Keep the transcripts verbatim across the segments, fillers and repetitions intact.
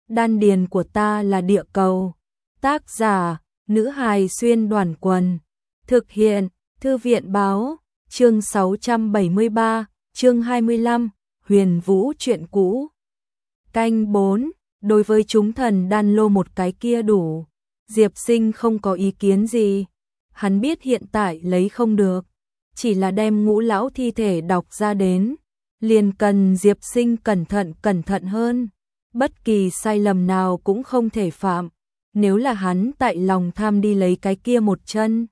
đan điền của ta là địa cầu. Tác giả, nữ hài xuyên đoàn quần. Thực hiện, thư viện báo, chương sáu trăm bảy mươi ba, chương hai mươi lăm, Huyền Vũ chuyện cũ. Canh bốn, đối với chúng thần đan lô một cái kia đủ. Diệp Sinh không có ý kiến gì. Hắn biết hiện tại lấy không được, chỉ là đem Ngũ lão thi thể đọc ra đến, liền cần Diệp Sinh cẩn thận cẩn thận hơn. Bất kỳ sai lầm nào cũng không thể phạm. Nếu là hắn tại lòng tham đi lấy cái kia một chân,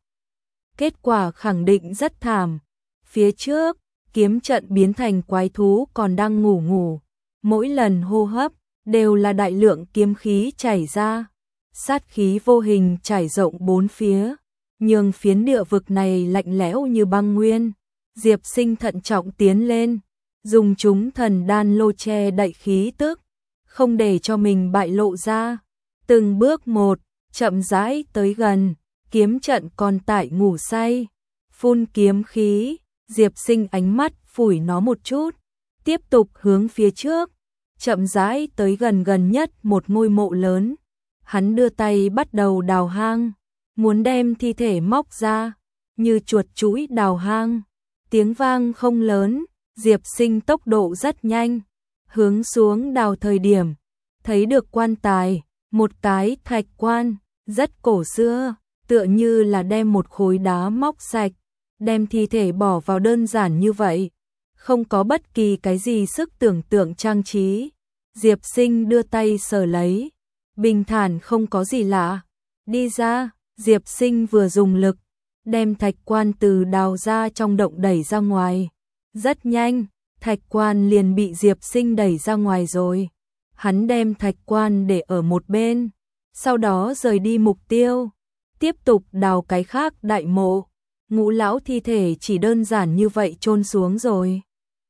kết quả khẳng định rất thảm. Phía trước, kiếm trận biến thành quái thú còn đang ngủ ngủ. Mỗi lần hô hấp, đều là đại lượng kiếm khí chảy ra. Sát khí vô hình trải rộng bốn phía, nhường phiến địa vực này lạnh lẽo như băng nguyên. Diệp Sinh thận trọng tiến lên, dùng chúng thần đan lô che đậy khí tức, không để cho mình bại lộ ra. Từng bước một, chậm rãi tới gần, kiếm trận còn tại ngủ say. Phun kiếm khí, Diệp Sinh ánh mắt phủi nó một chút, tiếp tục hướng phía trước, chậm rãi tới gần gần nhất một ngôi mộ lớn. Hắn đưa tay bắt đầu đào hang, muốn đem thi thể móc ra, như chuột chũi đào hang. Tiếng vang không lớn, Diệp Sinh tốc độ rất nhanh, hướng xuống đào thời điểm, thấy được quan tài, một cái thạch quan, rất cổ xưa, tựa như là đem một khối đá móc sạch, đem thi thể bỏ vào đơn giản như vậy, không có bất kỳ cái gì sức tưởng tượng trang trí. Diệp Sinh đưa tay sờ lấy, bình thản không có gì lạ. Đi ra, Diệp Sinh vừa dùng lực, đem thạch quan từ đào ra trong động đẩy ra ngoài. Rất nhanh, thạch quan liền bị Diệp Sinh đẩy ra ngoài rồi. Hắn đem thạch quan để ở một bên, sau đó rời đi mục tiêu, tiếp tục đào cái khác đại mộ. Ngũ lão thi thể chỉ đơn giản như vậy chôn xuống rồi.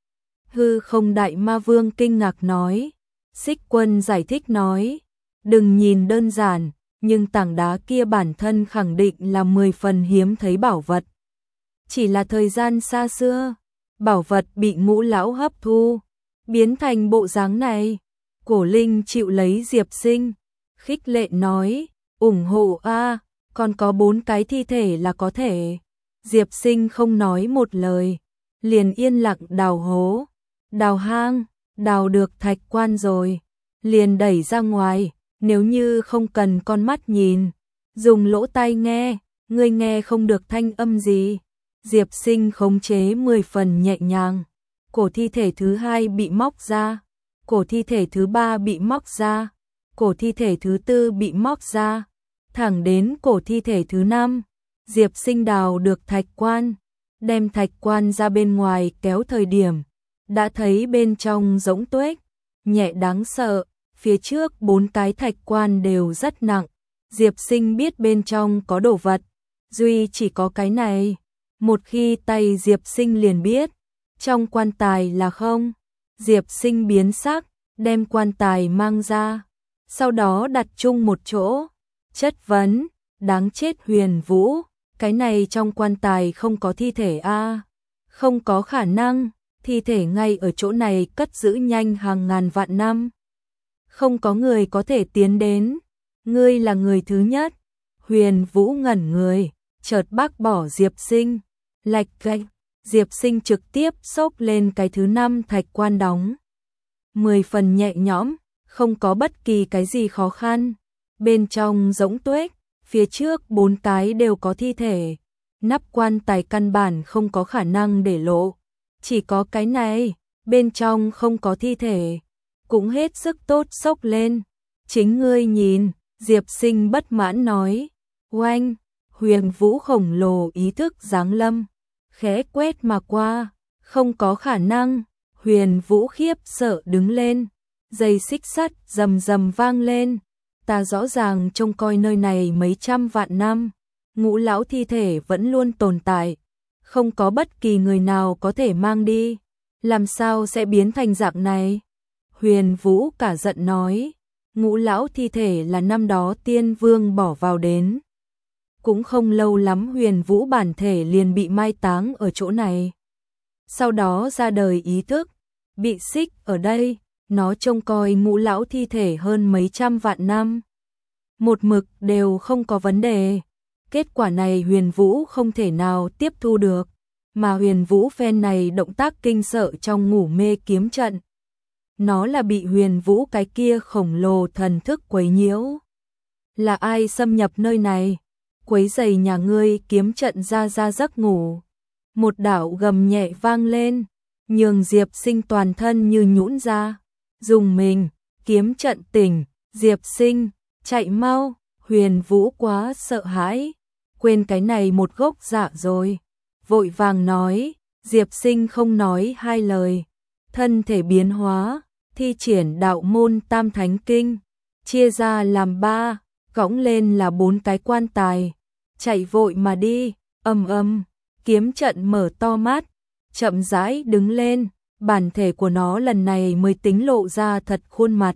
Hư không đại ma vương kinh ngạc nói. Xích Quân giải thích nói, đừng nhìn đơn giản, nhưng tảng đá kia bản thân khẳng định là mười phần hiếm thấy bảo vật. Chỉ là thời gian xa xưa, bảo vật bị Ngũ lão hấp thu, biến thành bộ dáng này. Cổ Linh chịu lấy Diệp Sinh, khích lệ nói, ủng hộ a, còn có bốn cái thi thể là có thể. Diệp Sinh không nói một lời, liền yên lặng đào hố, đào hang, đào được thạch quan rồi, liền đẩy ra ngoài. Nếu như không cần con mắt nhìn, dùng lỗ tai nghe, ngươi nghe không được thanh âm gì. Diệp Sinh khống chế mười phần nhẹ nhàng. Cổ thi thể thứ hai bị móc ra, cổ thi thể thứ ba bị móc ra, cổ thi thể thứ tư bị móc ra, thẳng đến cổ thi thể thứ năm. Diệp Sinh đào được thạch quan, đem thạch quan ra bên ngoài kéo thời điểm, đã thấy bên trong rỗng tuếch, nhẹ đáng sợ. Phía trước bốn cái thạch quan đều rất nặng. Diệp Sinh biết bên trong có đồ vật, duy chỉ có cái này. Một khi tay Diệp Sinh liền biết, trong quan tài là không. Diệp Sinh biến sắc, đem quan tài mang ra, sau đó đặt chung một chỗ. Chất vấn, đáng chết Huyền Vũ, cái này trong quan tài không có thi thể a? Không có khả năng, thi thể ngay ở chỗ này cất giữ nhanh hàng ngàn vạn năm. Không có người có thể tiến đến, ngươi là người thứ nhất. Huyền Vũ ngẩn người, chợt bác bỏ Diệp Sinh, lạch cạch. Diệp Sinh trực tiếp xốc lên cái thứ năm thạch quan đóng. Mười phần nhẹ nhõm, không có bất kỳ cái gì khó khăn. Bên trong rỗng tuếch, phía trước bốn cái đều có thi thể. Nắp quan tài căn bản không có khả năng để lộ. Chỉ có cái này, bên trong không có thi thể. Cũng hết sức tốt xốc lên. Chính ngươi nhìn, Diệp Sinh bất mãn nói. Oanh, Huyền Vũ khổng lồ ý thức giáng lâm, khẽ quét mà qua, không có khả năng. Huyền Vũ khiếp sợ đứng lên, dây xích sắt rầm rầm vang lên. Ta rõ ràng trông coi nơi này mấy trăm vạn năm, Ngũ lão thi thể vẫn luôn tồn tại, không có bất kỳ người nào có thể mang đi, làm sao sẽ biến thành dạng này? Huyền Vũ cả giận nói, Ngũ lão thi thể là năm đó Tiên Vương bỏ vào đến. Cũng không lâu lắm Huyền Vũ bản thể liền bị mai táng ở chỗ này. Sau đó ra đời ý thức, bị xích ở đây, nó trông coi Ngũ lão thi thể hơn mấy trăm vạn năm. Một mực đều không có vấn đề. Kết quả này Huyền Vũ không thể nào tiếp thu được, mà Huyền Vũ phen này động tác kinh sợ trong ngủ mê kiếm trận. Nó là bị Huyền Vũ cái kia khổng lồ thần thức quấy nhiễu. Là ai xâm nhập nơi này? Quấy rầy nhà ngươi kiếm trận ra ra giấc ngủ. Một đạo gầm nhẹ vang lên, nhường Diệp Sinh toàn thân như nhũn ra. Dùng mình, kiếm trận tỉnh, Diệp Sinh, chạy mau. Huyền Vũ quá sợ hãi, quên cái này một gốc dạ rồi. Vội vàng nói, Diệp Sinh không nói hai lời. Thân thể biến hóa, thi triển đạo môn Tam Thánh Kinh, chia ra làm ba, cõng lên là bốn cái quan tài. Chạy vội mà đi, ầm ầm, kiếm trận mở to mắt, chậm rãi đứng lên, bản thể của nó lần này mới tính lộ ra thật khuôn mặt.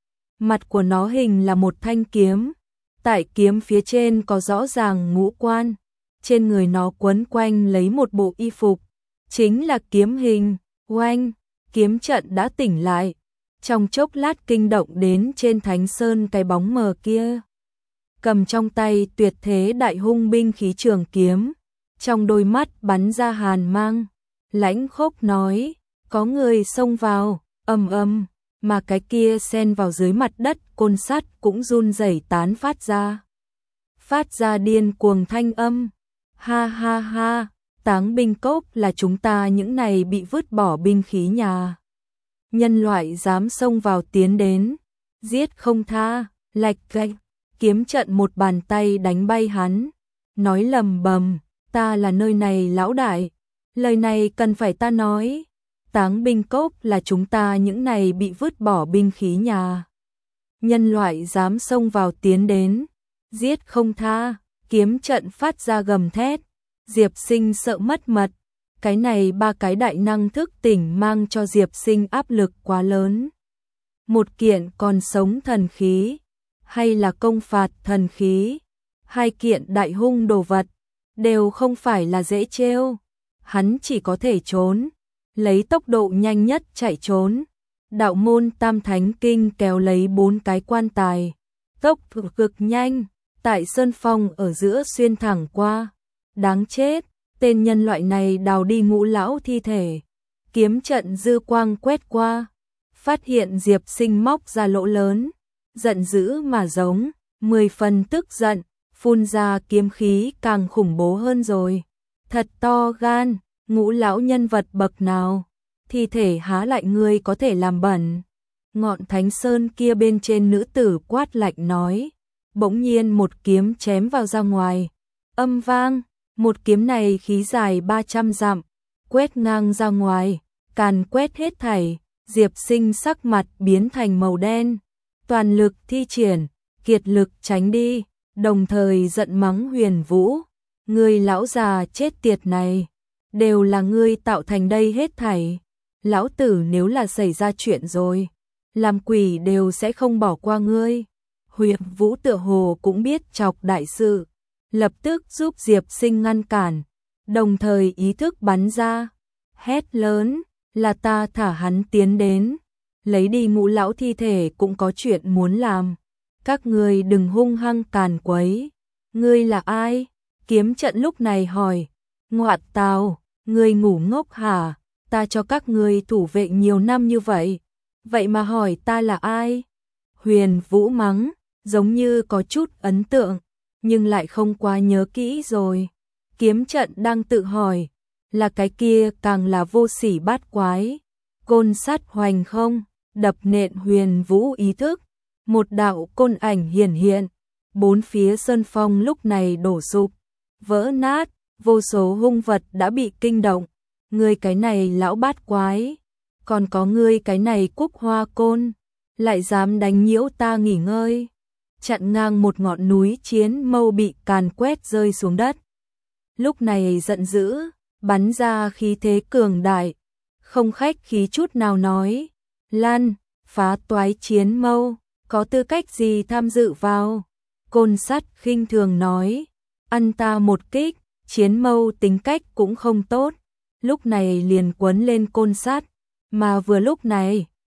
Mặt của nó hình là một thanh kiếm, tại kiếm phía trên có rõ ràng ngũ quan, trên người nó quấn quanh lấy một bộ y phục, chính là kiếm hình. Oanh, kiếm trận đã tỉnh lại, trong chốc lát kinh động đến trên Thánh Sơn cái bóng mờ kia. Cầm trong tay tuyệt thế đại hung binh khí trường kiếm, trong đôi mắt bắn ra hàn mang, lãnh khốc nói, có người xông vào, ầm ầm, mà cái kia xen vào dưới mặt đất côn sắt cũng run rẩy tán phát ra. Phát ra điên cuồng thanh âm, ha ha ha, Táng binh cốc là chúng ta những này bị vứt bỏ binh khí nhà. Nhân loại dám xông vào tiến đến, giết không tha, lạch gạch. Kiếm trận một bàn tay đánh bay hắn, nói lầm bầm, ta là nơi này lão đại, lời này cần phải ta nói. Táng binh cốc là chúng ta những này bị vứt bỏ binh khí nhà. Nhân loại dám xông vào tiến đến, giết không tha, kiếm trận phát ra gầm thét. Diệp Sinh sợ mất mật, cái này ba cái đại năng thức tỉnh mang cho Diệp Sinh áp lực quá lớn. Một kiện còn sống thần khí, hay là công phạt thần khí, hai kiện đại hung đồ vật, đều không phải là dễ trêu. Hắn chỉ có thể trốn, lấy tốc độ nhanh nhất chạy trốn. Đạo môn Tam Thánh Kinh kéo lấy bốn cái quan tài, tốc độ cực nhanh, tại sơn phong ở giữa xuyên thẳng qua. Đáng chết, tên nhân loại này đào đi Ngũ lão thi thể. Kiếm trận dư quang quét qua, phát hiện Diệp Sinh móc ra lỗ lớn, giận dữ mà giống, mười phần tức giận, phun ra kiếm khí càng khủng bố hơn rồi. Thật to gan, Ngũ lão nhân vật bậc nào, thi thể há lại ngươi có thể làm bẩn. Ngọn Thánh Sơn kia bên trên nữ tử quát lạnh nói, bỗng nhiên một kiếm chém vào ra ngoài. Âm vang, một kiếm này khí dài ba trăm dặm, quét ngang ra ngoài, càn quét hết thảy. Diệp Sinh sắc mặt biến thành màu đen, toàn lực thi triển, kiệt lực tránh đi, đồng thời giận mắng Huyền Vũ, ngươi lão già chết tiệt này, đều là ngươi tạo thành đây hết thảy. Lão tử nếu là xảy ra chuyện rồi, làm quỷ đều sẽ không bỏ qua ngươi. Huyền Vũ tựa hồ cũng biết chọc đại sự, lập tức giúp Diệp Sinh ngăn cản, đồng thời ý thức bắn ra, hét lớn, là ta thả hắn tiến đến, lấy đi Ngũ lão thi thể cũng có chuyện muốn làm, các ngươi đừng hung hăng càn quấy. Ngươi là ai? Kiếm trận lúc này hỏi. Ngoạt tào, ngươi ngủ ngốc hả? Ta cho các ngươi thủ vệ nhiều năm như vậy, vậy mà hỏi ta là ai? Huyền Vũ mắng, giống như có chút ấn tượng, nhưng lại không quá nhớ kỹ rồi. Kiếm trận đang tự hỏi, là cái kia càng là vô sỉ bát quái. Côn sắt hoành không, đập nện Huyền Vũ ý thức, một đạo côn ảnh hiển hiện, bốn phía sơn phong lúc này đổ sụp, vỡ nát, vô số hung vật đã bị kinh động. Ngươi cái này lão bát quái, còn có ngươi cái này cúc hoa côn, lại dám đánh nhiễu ta nghỉ ngơi. Chặn ngang một ngọn núi chiến mâu bị càn quét rơi xuống đất. Lúc này giận dữ, bắn ra khí thế cường đại, không khách khí chút nào nói, Lan, phá toái chiến mâu, có tư cách gì tham dự vào? Côn sắt khinh thường nói, ăn ta một kích, chiến mâu tính cách cũng không tốt. Lúc này liền quấn lên côn sắt, mà vừa lúc này,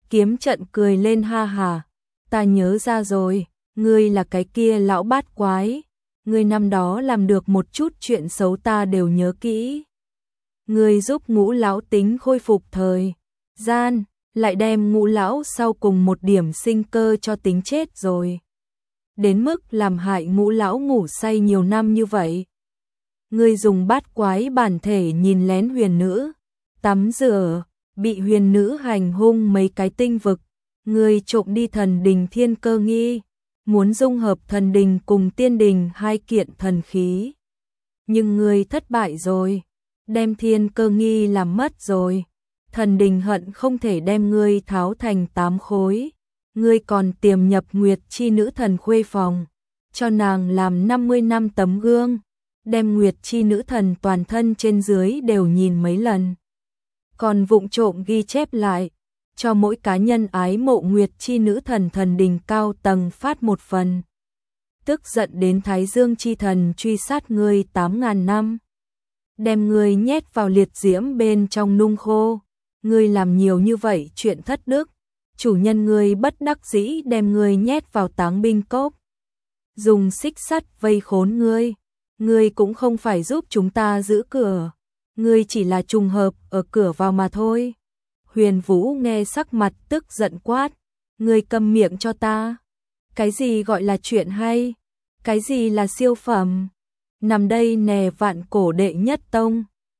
Kiếm Trận cười lên ha hả, ta nhớ ra rồi, ngươi là cái kia lão bát quái, ngươi năm đó làm được một chút chuyện xấu ta đều nhớ kỹ. Ngươi giúp Ngũ lão tính khôi phục thời gian, lại đem Ngũ lão sau cùng một điểm sinh cơ cho tính chết rồi. Đến mức làm hại Ngũ lão ngủ say nhiều năm như vậy. Ngươi dùng bát quái bản thể nhìn lén huyền nữ, tắm rửa, bị huyền nữ hành hung mấy cái tinh vực, ngươi trộm đi thần đình thiên cơ nghi, muốn dung hợp thần đình cùng tiên đình hai kiện thần khí. Nhưng ngươi thất bại rồi, đem thiên cơ nghi làm mất rồi, thần đình hận không thể đem ngươi tháo thành tám khối, ngươi còn tiềm nhập Nguyệt chi nữ thần khuê phòng, cho nàng làm năm mươi năm tấm gương, đem Nguyệt chi nữ thần toàn thân trên dưới đều nhìn mấy lần. Còn vụng trộm ghi chép lại, cho mỗi cá nhân ái mộ Nguyệt chi nữ thần thần đình cao tầng phát một phần. Tức giận đến Thái Dương chi thần truy sát ngươi tám ngàn năm. Đem ngươi nhét vào liệt diễm bên trong nung khô. Ngươi làm nhiều như vậy chuyện thất đức. Chủ nhân ngươi bất đắc dĩ đem ngươi nhét vào táng binh cốc. Dùng xích sắt vây khốn ngươi. Ngươi cũng không phải giúp chúng ta giữ cửa. Ngươi chỉ là trùng hợp ở cửa vào mà thôi. Huyền Vũ nghe sắc mặt tức giận quát. Ngươi câm miệng cho ta. Cái gì gọi là chuyện hay? Cái gì là siêu phẩm? Nằm đây nè vạn cổ đệ nhất tông.